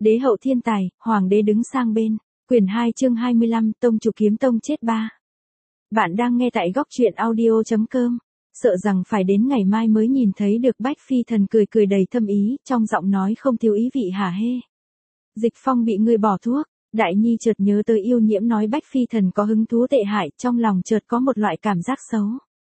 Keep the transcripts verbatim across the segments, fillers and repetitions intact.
Đế hậu thiên tài, hoàng đế đứng sang bên. Quyển hai chương hai mươi lăm, tông chủ kiếm tông chết ba. Bạn đang nghe tại góc truyện audio chấm com. Sợ rằng phải đến ngày mai mới nhìn thấy được Bách Phi Thần cười cười đầy thâm ý, trong giọng nói không thiếu ý vị hả hê. Dịch Phong bị ngươi bỏ thuốc. Đại Nhi chợt nhớ tới yêu nhiễm nói Bách Phi Thần có hứng thú tệ hại, trong lòng chợt có một loại cảm giác xấu.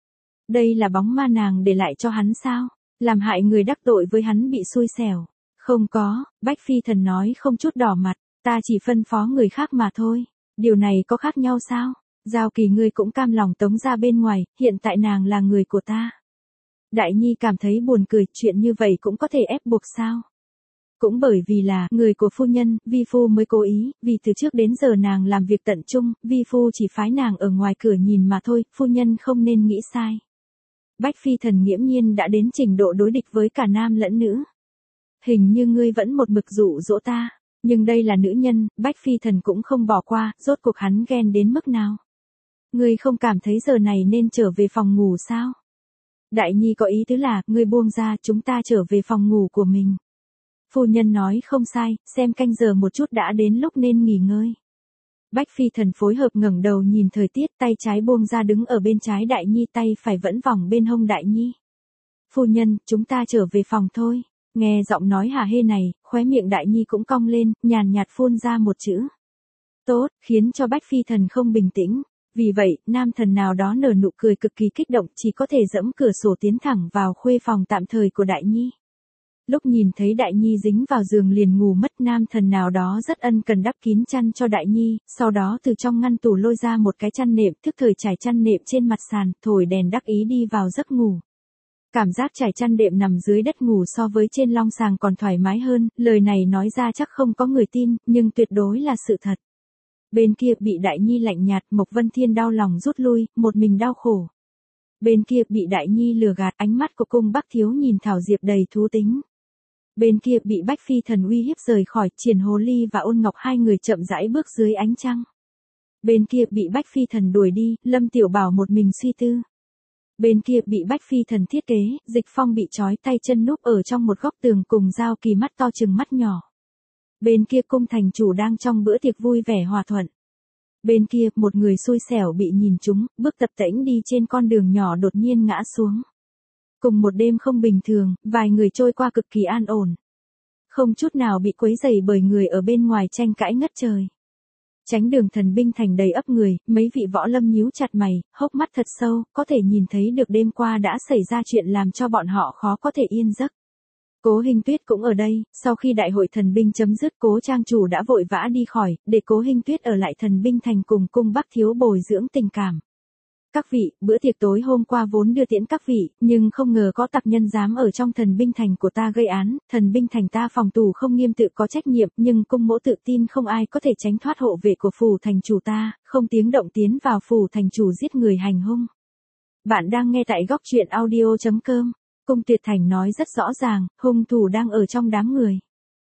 Đây là bóng ma nàng để lại cho hắn sao? Làm hại người đắc tội với hắn bị xui xẻo. Không có, Bách Phi Thần nói không chút đỏ mặt, ta chỉ phân phó người khác mà thôi. Điều này có khác nhau sao? Giao Kỳ ngươi cũng cam lòng tống ra bên ngoài, hiện tại nàng là người của ta. Đại Nhi cảm thấy buồn cười, chuyện như vậy cũng có thể ép buộc sao? Cũng bởi vì là người của phu nhân, vi phu mới cố ý, vì từ trước đến giờ nàng làm việc tận trung, vi phu chỉ phái nàng ở ngoài cửa nhìn mà thôi, phu nhân không nên nghĩ sai. Bách Phi Thần nghiễm nhiên đã đến trình độ đối địch với cả nam lẫn nữ. Hình như ngươi vẫn một mực dụ dỗ ta, nhưng đây là nữ nhân, Bách Phi Thần cũng không bỏ qua, rốt cuộc hắn ghen đến mức nào. Ngươi không cảm thấy giờ này nên trở về phòng ngủ sao? Đại Nhi có ý tứ là, ngươi buông ra, chúng ta trở về phòng ngủ của mình. Phu nhân nói không sai, xem canh giờ một chút đã đến lúc nên nghỉ ngơi. Bách Phi Thần phối hợp ngẩng đầu nhìn thời tiết, tay trái buông ra đứng ở bên trái Đại Nhi, tay phải vẫn vòng bên hông Đại Nhi. Phu nhân, chúng ta trở về phòng thôi. Nghe giọng nói hả hê này, khóe miệng Đại Nhi cũng cong lên, nhàn nhạt phun ra một chữ. Tốt, khiến cho Bách Phi Thần không bình tĩnh. Vì vậy, nam thần nào đó nở nụ cười cực kỳ kích động, chỉ có thể dẫm cửa sổ tiến thẳng vào khuê phòng tạm thời của Đại Nhi. Lúc nhìn thấy Đại Nhi dính vào giường liền ngủ mất, nam thần nào đó rất ân cần đắp kín chăn cho Đại Nhi, sau đó từ trong ngăn tủ lôi ra một cái chăn nệm, thức thời trải chăn nệm trên mặt sàn, thổi đèn đắc ý đi vào giấc ngủ. Cảm giác trải chăn đệm nằm dưới đất ngủ so với trên long sàng còn thoải mái hơn, lời này nói ra chắc không có người tin, nhưng tuyệt đối là sự thật. Bên kia bị Đại Nhi lạnh nhạt, Mộc Vân Thiên đau lòng rút lui, một mình đau khổ. Bên kia bị Đại Nhi lừa gạt, ánh mắt của cung Bắc Thiếu nhìn Thảo Diệp đầy thú tính. Bên kia bị Bách Phi Thần uy hiếp rời khỏi, Triển Hồ Ly và Ôn Ngọc hai người chậm rãi bước dưới ánh trăng. Bên kia bị Bách Phi Thần đuổi đi, Lâm Tiểu Bảo một mình suy tư. Bên kia bị Bách Phi Thần thiết kế, Dịch Phong bị trói tay chân núp ở trong một góc tường cùng Giao Kỳ mắt to chừng mắt nhỏ. Bên kia cung thành chủ đang trong bữa tiệc vui vẻ hòa thuận. Bên kia, một người xui xẻo bị nhìn trúng, bước tập tễnh đi trên con đường nhỏ đột nhiên ngã xuống. Cùng một đêm không bình thường, vài người trôi qua cực kỳ an ổn. Không chút nào bị quấy rầy bởi người ở bên ngoài tranh cãi ngất trời. Chánh đường thần binh thành đầy ấp người, mấy vị võ lâm nhíu chặt mày, hốc mắt thật sâu, có thể nhìn thấy được đêm qua đã xảy ra chuyện làm cho bọn họ khó có thể yên giấc. Cố Hinh Tuyết cũng ở đây, sau khi đại hội thần binh chấm dứt, Cố trang chủ đã vội vã đi khỏi, để Cố Hinh Tuyết ở lại thần binh thành cùng cung Bắc Thiếu bồi dưỡng tình cảm. Các vị, bữa tiệc tối hôm qua vốn đưa tiễn các vị, nhưng không ngờ có tặc nhân dám ở trong thần binh thành của ta gây án, thần binh thành ta phòng tù không nghiêm tự có trách nhiệm, nhưng cung mỗ tự tin không ai có thể tránh thoát hộ vệ của phủ thành chủ ta, không tiếng động tiến vào phủ thành chủ giết người hành hung. Bạn đang nghe tại góc truyện audio chấm com. Cung Tuyệt Thành nói rất rõ ràng, hung thủ đang ở trong đám người.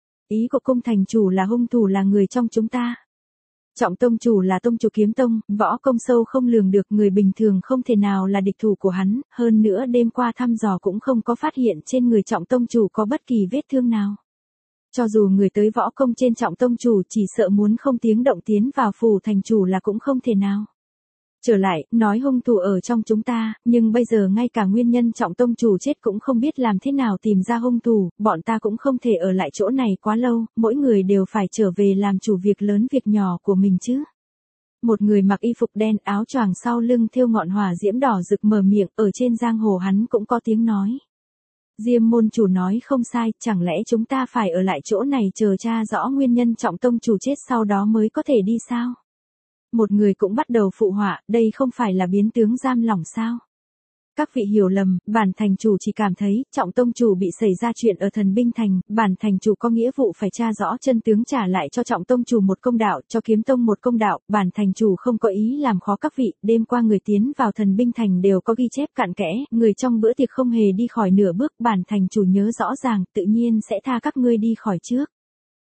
Ý của cung thành chủ là hung thủ là người trong chúng ta. Trọng tông chủ là tông chủ kiếm tông, võ công sâu không lường được, người bình thường không thể nào là địch thủ của hắn, hơn nữa đêm qua thăm dò cũng không có phát hiện trên người trọng tông chủ có bất kỳ vết thương nào. Cho dù người tới võ công trên trọng tông chủ chỉ sợ muốn không tiếng động tiến vào phủ thành chủ là cũng không thể nào. Trở lại, nói hung thủ ở trong chúng ta, nhưng bây giờ ngay cả nguyên nhân trọng tông chủ chết cũng không biết làm thế nào tìm ra hung thủ, bọn ta cũng không thể ở lại chỗ này quá lâu, mỗi người đều phải trở về làm chủ việc lớn việc nhỏ của mình chứ. Một người mặc y phục đen, áo choàng sau lưng thêu ngọn hỏa diễm đỏ rực mở miệng, ở trên giang hồ hắn cũng có tiếng nói. Diêm môn chủ nói không sai, chẳng lẽ chúng ta phải ở lại chỗ này chờ tra rõ nguyên nhân trọng tông chủ chết sau đó mới có thể đi sao? Một người cũng bắt đầu phụ họa, đây không phải là biến tướng giam lỏng sao? Các vị hiểu lầm, bản thành chủ chỉ cảm thấy, trọng tông chủ bị xảy ra chuyện ở thần binh thành, bản thành chủ có nghĩa vụ phải tra rõ chân tướng trả lại cho trọng tông chủ một công đạo, cho kiếm tông một công đạo, bản thành chủ không có ý làm khó các vị, đêm qua người tiến vào thần binh thành đều có ghi chép cặn kẽ, người trong bữa tiệc không hề đi khỏi nửa bước, bản thành chủ nhớ rõ ràng, tự nhiên sẽ tha các ngươi đi khỏi trước.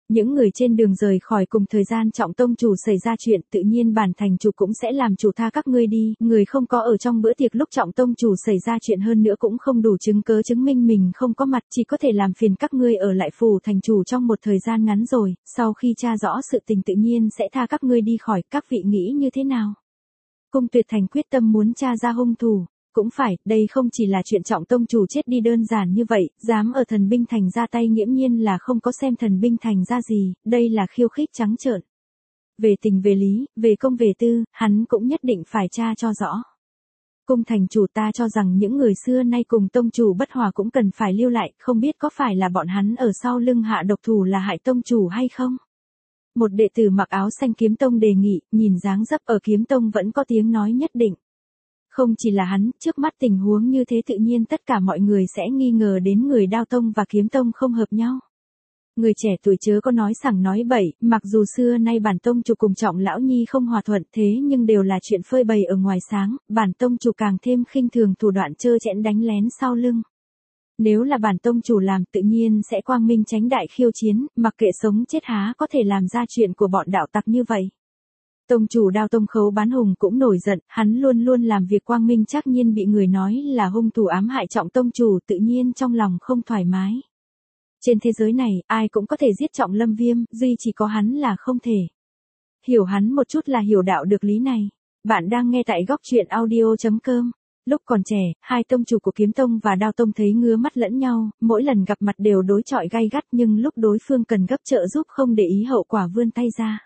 Những người trên đường rời khỏi cùng thời gian Trọng tông chủ xảy ra chuyện, tự nhiên bản thành chủ cũng sẽ làm chủ tha các ngươi đi, người không có ở trong bữa tiệc lúc Trọng tông chủ xảy ra chuyện hơn nữa cũng không đủ chứng cớ chứng minh mình không có mặt, chỉ có thể làm phiền các ngươi ở lại phủ thành chủ trong một thời gian ngắn rồi, sau khi tra rõ sự tình tự nhiên sẽ tha các ngươi đi khỏi, các vị nghĩ như thế nào? Cung Tuyệt Thành quyết tâm muốn tra ra hung thủ. Cũng phải, đây không chỉ là chuyện Trọng tông chủ chết đi đơn giản như vậy, dám ở thần binh thành ra tay nghiễm nhiên là không có xem thần binh thành ra gì, đây là khiêu khích trắng trợn. Về tình về lý, về công về tư, hắn cũng nhất định phải tra cho rõ. Cung thành chủ, ta cho rằng những người xưa nay cùng tông chủ bất hòa cũng cần phải lưu lại, không biết có phải là bọn hắn ở sau lưng hạ độc thủ là hại tông chủ hay không? Một đệ tử mặc áo xanh kiếm tông đề nghị, nhìn dáng dấp ở kiếm tông vẫn có tiếng nói nhất định. Không chỉ là hắn, trước mắt tình huống như thế tự nhiên tất cả mọi người sẽ nghi ngờ đến người Đao tông và Kiếm tông không hợp nhau. Người trẻ tuổi chớ có nói sằng nói bậy, mặc dù xưa nay bản tông chủ cùng Trọng lão nhi không hòa thuận thế nhưng đều là chuyện phơi bày ở ngoài sáng, bản tông chủ càng thêm khinh thường thủ đoạn trơ trẽn đánh lén sau lưng. Nếu là bản tông chủ làm tự nhiên sẽ quang minh chánh đại khiêu chiến, mặc kệ sống chết há có thể làm ra chuyện của bọn đạo tặc như vậy. Tông chủ Đao tông Khấu Bán Hùng cũng nổi giận, hắn luôn luôn làm việc quang minh trắc nhiên bị người nói là hung thủ ám hại Trọng tông chủ tự nhiên trong lòng không thoải mái. Trên thế giới này, ai cũng có thể giết Trọng Lâm Viêm, duy chỉ có hắn là không thể. Hiểu hắn một chút là hiểu đạo được lý này. Bạn đang nghe tại góc truyện audio chấm com. Lúc còn trẻ, hai tông chủ của Kiếm tông và Đao tông thấy ngứa mắt lẫn nhau, mỗi lần gặp mặt đều đối chọi gay gắt nhưng lúc đối phương cần gấp trợ giúp không để ý hậu quả vươn tay ra.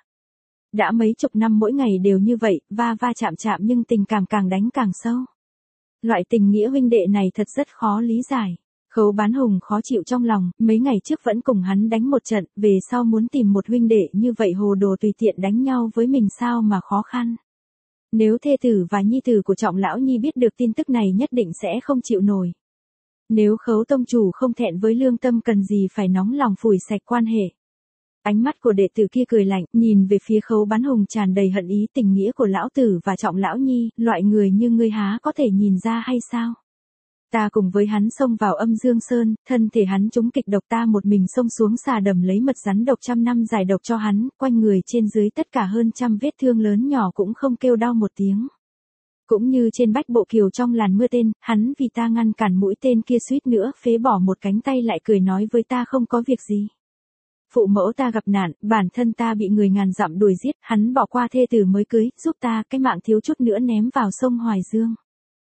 Đã mấy chục năm mỗi ngày đều như vậy, va va chạm chạm nhưng tình cảm càng đánh càng sâu. Loại tình nghĩa huynh đệ này thật rất khó lý giải. Khấu Bán Hùng khó chịu trong lòng, mấy ngày trước vẫn cùng hắn đánh một trận, về sau muốn tìm một huynh đệ như vậy hồ đồ tùy tiện đánh nhau với mình sao mà khó khăn. Nếu thê tử và nhi tử của Trọng lão nhi biết được tin tức này nhất định sẽ không chịu nổi. Nếu Khấu tông chủ không thẹn với lương tâm cần gì phải nóng lòng phủi sạch quan hệ. Ánh mắt của đệ tử kia cười lạnh, nhìn về phía Khấu Bán Hùng tràn đầy hận ý tình nghĩa của lão tử và Trọng lão nhi, loại người như ngươi há có thể nhìn ra hay sao? Ta cùng với hắn xông vào Âm Dương Sơn, thân thể hắn trúng kịch độc ta một mình xông xuống xà đầm lấy mật rắn độc trăm năm giải độc cho hắn, quanh người trên dưới tất cả hơn trăm vết thương lớn nhỏ cũng không kêu đau một tiếng. Cũng như trên Bách Bộ Kiều trong làn mưa tên, hắn vì ta ngăn cản mũi tên kia suýt nữa phế bỏ một cánh tay lại cười nói với ta không có việc gì. Phụ mẫu ta gặp nạn, bản thân ta bị người ngàn dặm đuổi giết, hắn bỏ qua thê tử mới cưới, giúp ta cái mạng thiếu chút nữa ném vào sông Hoài Dương.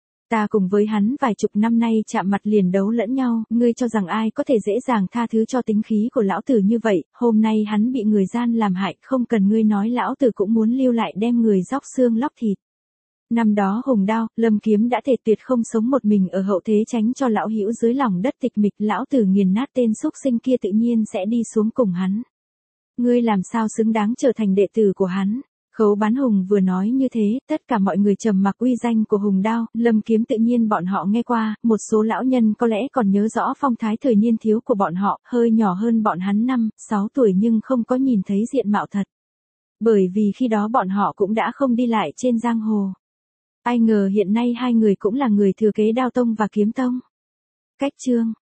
Ta cùng với hắn vài chục năm nay chạm mặt liền đấu lẫn nhau, ngươi cho rằng ai có thể dễ dàng tha thứ cho tính khí của lão tử như vậy, hôm nay hắn bị người gian làm hại, không cần ngươi nói lão tử cũng muốn lưu lại đem người róc xương lóc thịt. Năm đó Hùng Đao, Lâm Kiếm đã thề tuyệt không sống một mình ở hậu thế tránh cho lão hữu dưới lòng đất tịch mịch, lão tử nghiền nát tên xúc sinh kia tự nhiên sẽ đi xuống cùng hắn. Ngươi làm sao xứng đáng trở thành đệ tử của hắn? Khấu Bán Hùng vừa nói như thế, tất cả mọi người trầm mặc uy danh của Hùng Đao, Lâm Kiếm tự nhiên bọn họ nghe qua, một số lão nhân có lẽ còn nhớ rõ phong thái thời niên thiếu của bọn họ, hơi nhỏ hơn bọn hắn năm, sáu tuổi nhưng không có nhìn thấy diện mạo thật. Bởi vì khi đó bọn họ cũng đã không đi lại trên giang hồ. Ai ngờ hiện nay hai người cũng là người thừa kế Đao tông và Kiếm tông. Cách chương